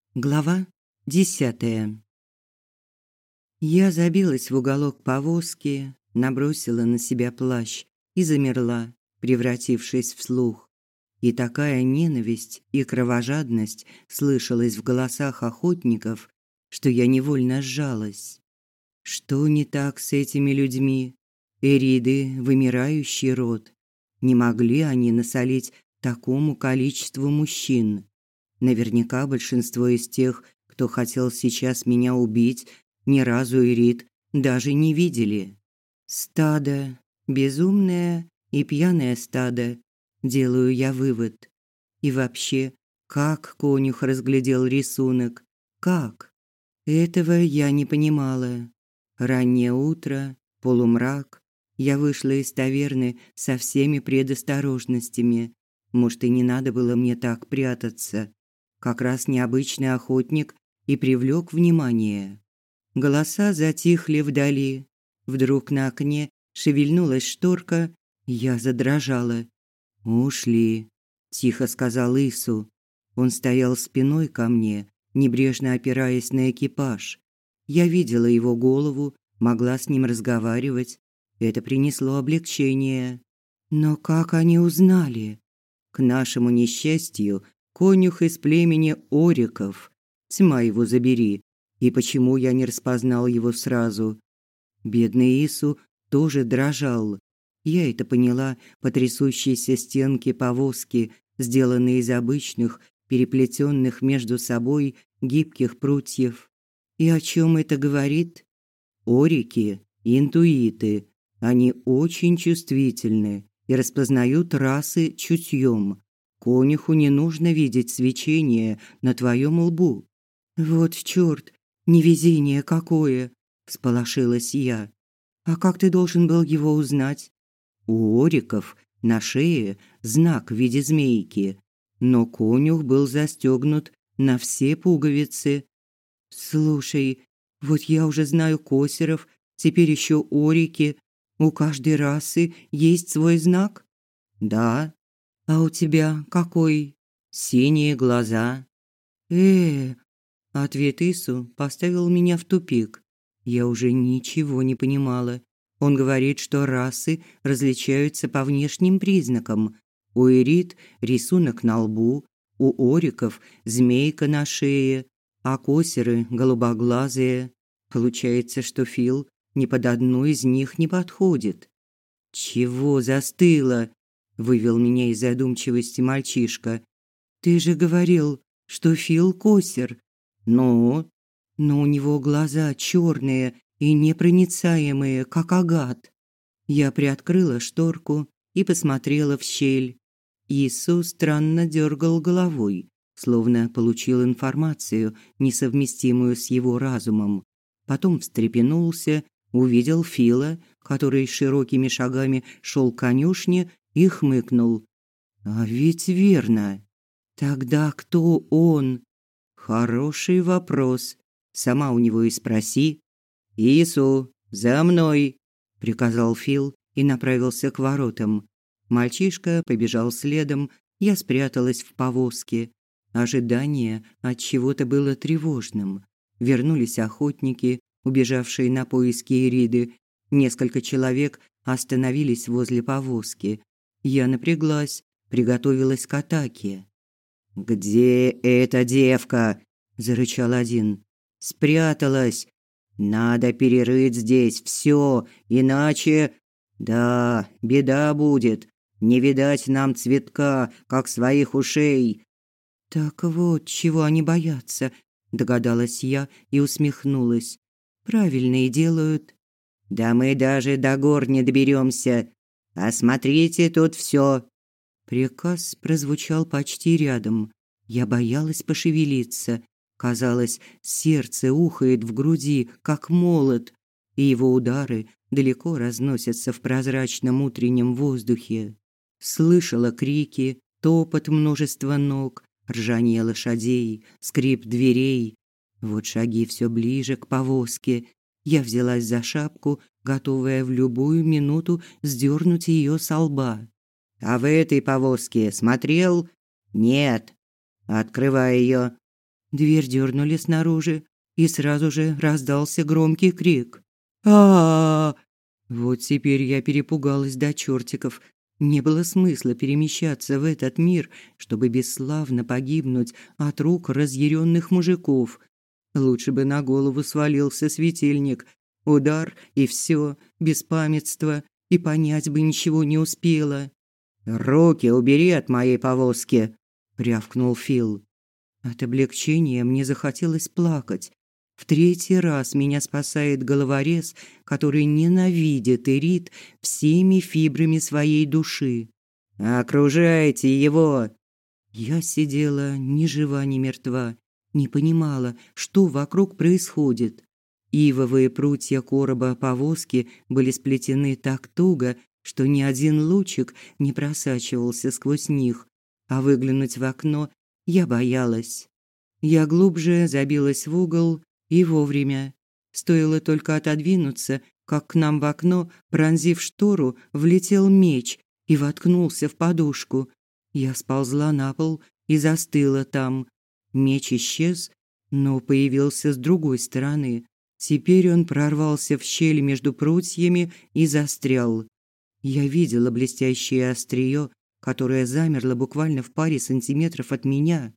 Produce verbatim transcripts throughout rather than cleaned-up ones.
Глава десятая. Я забилась в уголок повозки, набросила на себя плащ и замерла, превратившись в слух. И такая ненависть и кровожадность слышалась в голосах охотников, что я невольно сжалась. Что не так с этими людьми? Эриды – вымирающий род. Не могли они насолить такому количеству мужчин. Наверняка большинство из тех, кто хотел сейчас меня убить, ни разу Эрид даже не видели. Стадо, безумное и пьяное стадо, делаю я вывод. И вообще, как конюх разглядел рисунок? Как? Этого я не понимала. Раннее утро, полумрак. Я вышла из таверны со всеми предосторожностями. Может, и не надо было мне так прятаться. Как раз необычный охотник и привлек внимание. Голоса затихли вдали. Вдруг на окне шевельнулась шторка, я задрожала. «Ушли», – тихо сказал Ису. Он стоял спиной ко мне, небрежно опираясь на экипаж. Я видела его голову, могла с ним разговаривать. Это принесло облегчение. Но как они узнали? К нашему несчастью, конюх из племени Ориков. Тьма его забери. И почему я не распознал его сразу? Бедный Ису тоже дрожал. Я это поняла по трясущейся стенке повозки, сделанной из обычных, переплетенных между собой гибких прутьев. И о чем это говорит? Орики – интуиты. Они очень чувствительны и распознают расы чутьем. Конюху не нужно видеть свечение на твоем лбу. Вот чёрт, невезение какое, всполошилась я. А как ты должен был его узнать? У ориков на шее знак в виде змейки, но конюх был застегнут на все пуговицы. Слушай, вот я уже знаю косеров, теперь еще орики. У каждой расы есть свой знак? Да. А у тебя какой? Синие глаза. Э, ответ Ису поставил меня в тупик. Я уже ничего не понимала. Он говорит, что расы различаются по внешним признакам. У эрид рисунок на лбу, у ориков змейка на шее, а косеры голубоглазые. Получается, что Фил ни под одну из них не подходит. Чего застыла? Вывел меня из задумчивости мальчишка. Ты же говорил, что Фил косер. Ну, но у него глаза черные и непроницаемые, как агат. Я приоткрыла шторку и посмотрела в щель. Ису странно дергал головой, словно получил информацию, несовместимую с его разумом. Потом встрепенулся, увидел Фила, который широкими шагами шел к конюшне, и хмыкнул. А ведь верно. Тогда кто он? Хороший вопрос. Сама у него и спроси. Ису, за мной, приказал Фил и направился к воротам. Мальчишка побежал следом, я спряталась в повозке. Ожидание от чего-то было тревожным. Вернулись охотники, убежавшие на поиски Эриды. Несколько человек остановились возле повозки. Я напряглась, приготовилась к атаке. «Где эта девка?» – зарычал один. «Спряталась. Надо перерыть здесь все, иначе... Да, беда будет. Не видать нам цветка, как своих ушей». «Так вот, чего они боятся», – догадалась я и усмехнулась. «Правильно и делают». «Да мы даже до гор не доберемся. Осмотрите тут все». Приказ прозвучал почти рядом. Я боялась пошевелиться. Казалось, сердце ухает в груди, как молот, и его удары далеко разносятся в прозрачном утреннем воздухе. Слышала крики, топот множества ног, ржание лошадей, скрип дверей. Вот шаги все ближе к повозке. Я взялась за шапку, готовая в любую минуту сдернуть ее со лба. «А в этой повозке смотрел?» «Нет». «Открывай ее». Дверь дернули снаружи, и сразу же раздался громкий крик. а Вот теперь я перепугалась до чертиков. Не было смысла перемещаться в этот мир, чтобы бесславно погибнуть от рук разъяренных мужиков. Лучше бы на голову свалился светильник. Удар и все, беспамятство, и понять бы ничего не успела. «Руки убери от моей повозки!» – рявкнул Фил. От облегчения мне захотелось плакать. В третий раз меня спасает головорез, который ненавидит Ирит всеми фибрами своей души. «Окружайте его!» Я сидела ни жива, ни мертва, не понимала, что вокруг происходит. Ивовые прутья короба повозки были сплетены так туго, что ни один лучик не просачивался сквозь них, а выглянуть в окно я боялась. Я глубже забилась в угол и вовремя. Стоило только отодвинуться, как к нам в окно, пронзив штору, влетел меч и воткнулся в подушку. Я сползла на пол и застыла там. Меч исчез, но появился с другой стороны. Теперь он прорвался в щель между прутьями и застрял. Я видела блестящее острие, которое замерло буквально в паре сантиметров от меня.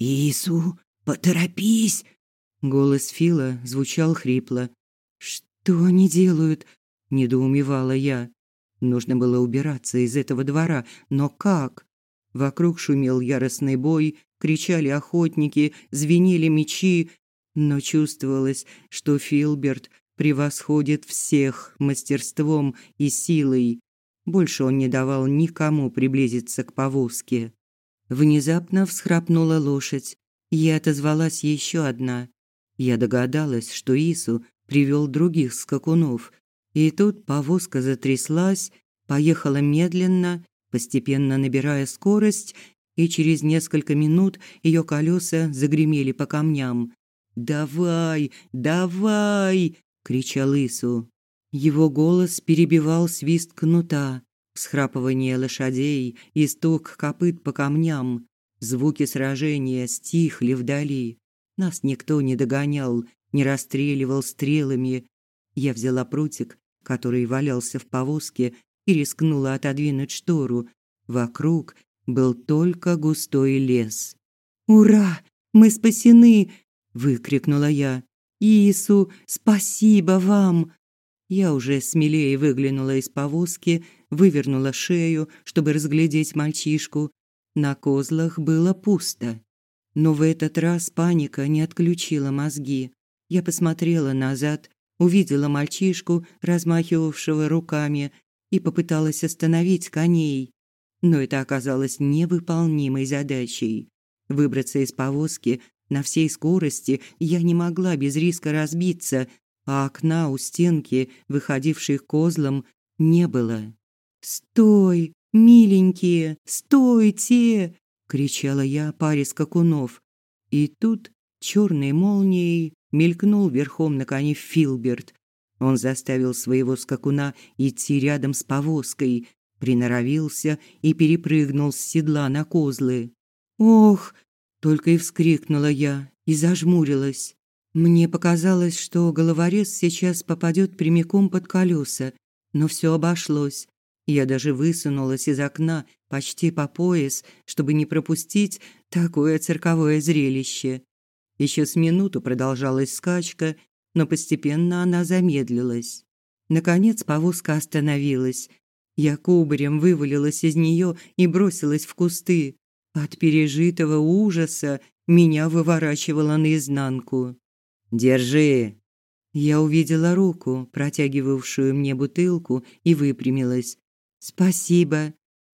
«Ису, поторопись!» Голос Фила звучал хрипло. «Что они делают?» – недоумевала я. Нужно было убираться из этого двора, но как? Вокруг шумел яростный бой, кричали охотники, звенели мечи, но чувствовалось, что Филберт превосходит всех мастерством и силой. Больше он не давал никому приблизиться к повозке. Внезапно всхрапнула лошадь. Я отозвалась еще одна. Я догадалась, что Ису привел других скакунов. И тут повозка затряслась, поехала медленно, постепенно набирая скорость, и через несколько минут ее колеса загремели по камням. «Давай, давай!» – кричал Ису. Его голос перебивал свист кнута, всхрапывание лошадей и стук копыт по камням. Звуки сражения стихли вдали. Нас никто не догонял, не расстреливал стрелами. Я взяла прутик, который валялся в повозке, и рискнула отодвинуть штору. Вокруг был только густой лес. «Ура! Мы спасены!» – выкрикнула я. «Иису, спасибо вам!» Я уже смелее выглянула из повозки, вывернула шею, чтобы разглядеть мальчишку. На козлах было пусто. Но в этот раз паника не отключила мозги. Я посмотрела назад, увидела мальчишку, размахивавшего руками, и попыталась остановить коней. Но это оказалось невыполнимой задачей. Выбраться из повозки на всей скорости я не могла без риска разбиться, а окна у стенки, выходившей к козлам, не было. «Стой, миленькие, стойте!» – кричала я паре скакунов. И тут черной молнией мелькнул верхом на коне Филберт. Он заставил своего скакуна идти рядом с повозкой, приноровился и перепрыгнул с седла на козлы. «Ох!» – только и вскрикнула я и зажмурилась. Мне показалось, что головорез сейчас попадет прямиком под колеса, но все обошлось. Я даже высунулась из окна почти по пояс, чтобы не пропустить такое цирковое зрелище. Еще с минуту продолжалась скачка, но постепенно она замедлилась. Наконец повозка остановилась. Я кубарем вывалилась из нее и бросилась в кусты. От пережитого ужаса меня выворачивало наизнанку. «Держи!» Я увидела руку, протягивавшую мне бутылку, и выпрямилась. «Спасибо!»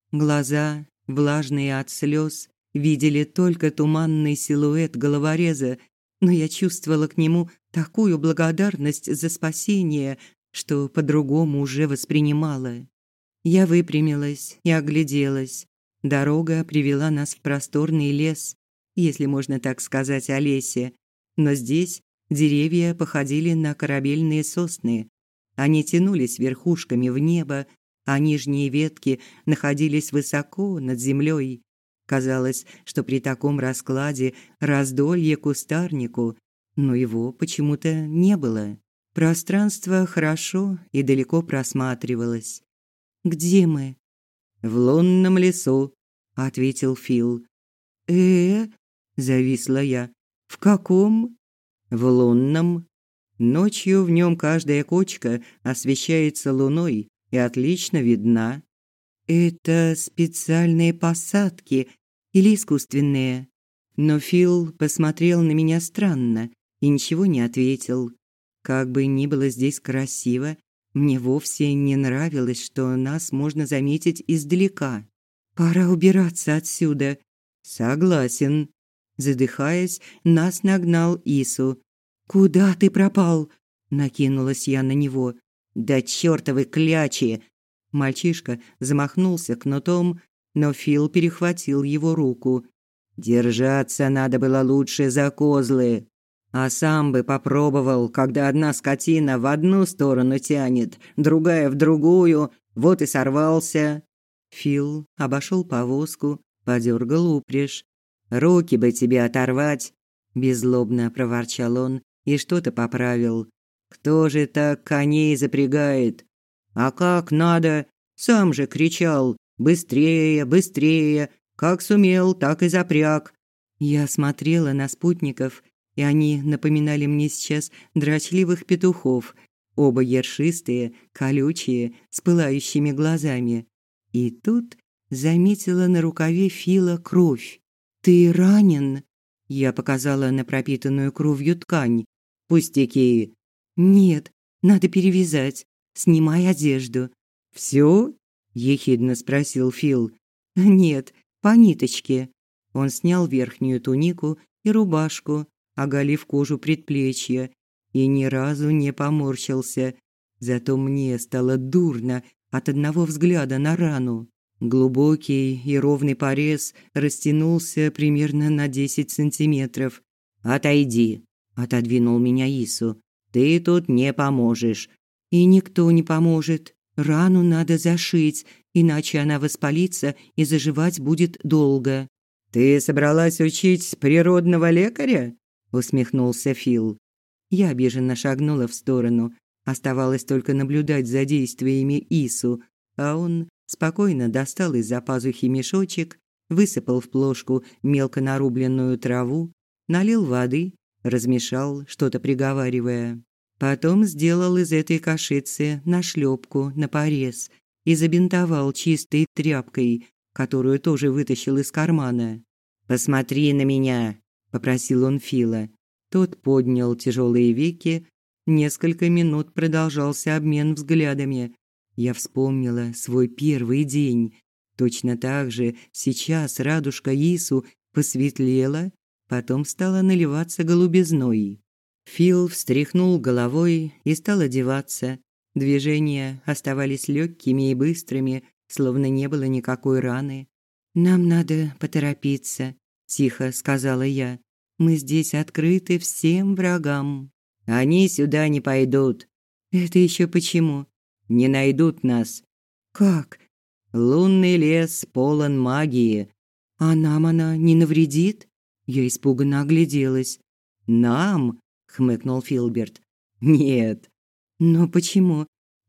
Глаза, влажные от слез, видели только туманный силуэт головореза, но я чувствовала к нему такую благодарность за спасение, что по-другому уже воспринимала. Я выпрямилась и огляделась. Дорога привела нас в просторный лес, если можно так сказать о лесе, но здесь деревья походили на корабельные сосны. Они тянулись верхушками в небо, а нижние ветки находились высоко над землей. Казалось, что при таком раскладе раздолье кустарнику, но его почему-то не было. Пространство хорошо и далеко просматривалось. «Где мы?» «В лунном лесу», – ответил Фил. «Э-э?» – зависла я. «В каком?» «В лунном. Ночью в нем каждая кочка освещается луной и отлично видна». «Это специальные посадки или искусственные?» Но Фил посмотрел на меня странно и ничего не ответил. Как бы ни было здесь красиво, мне вовсе не нравилось, что нас можно заметить издалека. «Пора убираться отсюда». «Согласен». Задыхаясь, нас нагнал Ису. «Куда ты пропал?» – накинулась я на него. «Да чёртовы клячи!» Мальчишка замахнулся кнутом, но Фил перехватил его руку. «Держаться надо было лучше за козлы. А сам бы попробовал, когда одна скотина в одну сторону тянет, другая в другую, вот и сорвался». Фил обошел повозку, подергал упряжь. «Руки бы тебе оторвать!» – беззлобно проворчал он и что-то поправил. «Кто же так коней запрягает? А как надо? Сам же кричал: быстрее, быстрее! Как сумел, так и запряг». Я смотрела на спутников, и они напоминали мне сейчас дрочливых петухов, оба ершистые, колючие, с пылающими глазами. И тут заметила на рукаве Фила кровь. «Ты ранен?» Я показала на пропитанную кровью ткань. «Пустяки». «Нет, надо перевязать. Снимай одежду». «Всё?» – ехидно спросил Фил. «Нет, по ниточке». Он снял верхнюю тунику и рубашку, оголив кожу предплечья, и ни разу не поморщился. Зато мне стало дурно от одного взгляда на рану. Глубокий и ровный порез растянулся примерно на десять сантиметров. «Отойди», – отодвинул меня Ису. «Ты тут не поможешь». «И никто не поможет. Рану надо зашить, иначе она воспалится и заживать будет долго». «Ты собралась учить природного лекаря?» – усмехнулся Фил. Я обиженно шагнула в сторону. Оставалось только наблюдать за действиями Ису, а он спокойно достал из-за пазухи мешочек, высыпал в плошку мелко нарубленную траву, налил воды, размешал, что-то приговаривая. Потом сделал из этой кашицы нашлепку на порез и забинтовал чистой тряпкой, которую тоже вытащил из кармана. «Посмотри на меня», – попросил он Фила. Тот поднял тяжелые веки. Несколько минут продолжался обмен взглядами. Я вспомнила свой первый день. Точно так же сейчас радужка Ису посветлела, потом стала наливаться голубизной. Фил встряхнул головой и стал одеваться. Движения оставались легкими и быстрыми, словно не было никакой раны. «Нам надо поторопиться», – тихо сказала я. «Мы здесь открыты всем врагам». «Они сюда не пойдут». «Это еще почему?» «Не найдут нас». «Как?» «Лунный лес полон магии». «А нам она не навредит?» Я испуганно огляделась. «Нам?» – хмыкнул Филберт. «Нет». «Но почему?»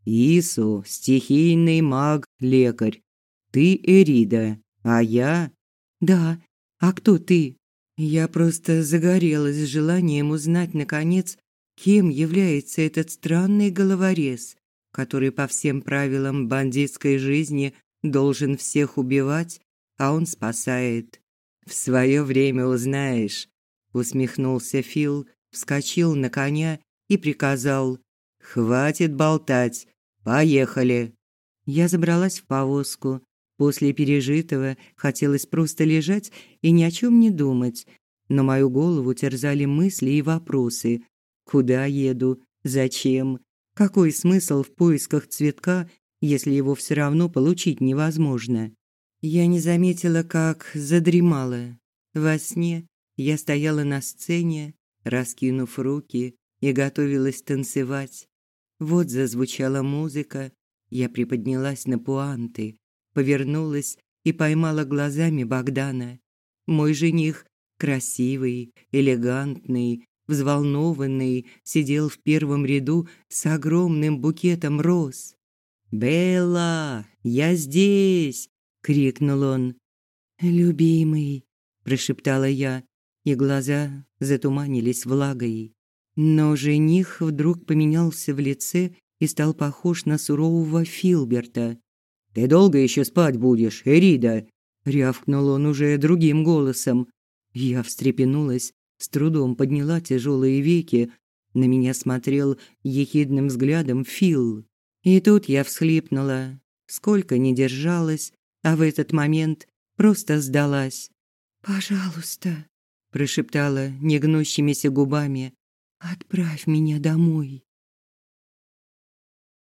«Ису – стихийный маг-лекарь. Ты Эрида, а я...» «Да, а кто ты?» Я просто загорелась желанием узнать, наконец, кем является этот странный головорез, который по всем правилам бандитской жизни должен всех убивать, а он спасает. «В свое время узнаешь», – усмехнулся Фил, вскочил на коня и приказал: «Хватит болтать, поехали». Я забралась в повозку. После пережитого хотелось просто лежать и ни о чем не думать, но мою голову терзали мысли и вопросы. Куда еду? Зачем? Какой смысл в поисках цветка, если его все равно получить невозможно? Я не заметила, как задремала. Во сне я стояла на сцене, раскинув руки, и готовилась танцевать. Вот зазвучала музыка, я приподнялась на пуанты, повернулась и поймала глазами Богдана. Мой жених, красивый, элегантный, взволнованный, сидел в первом ряду с огромным букетом роз. «Белла, я здесь!» – крикнул он. «Любимый!» – прошептала я, и глаза затуманились влагой. Но жених вдруг поменялся в лице и стал похож на сурового Филберта. «Ты долго еще спать будешь, Эрида?» – рявкнул он уже другим голосом. Я встрепенулась, с трудом подняла тяжелые веки. На меня смотрел ехидным взглядом Фил. И тут я всхлипнула, сколько не держалась, а в этот момент просто сдалась. «Пожалуйста», – прошептала негнущимися губами, – «отправь меня домой».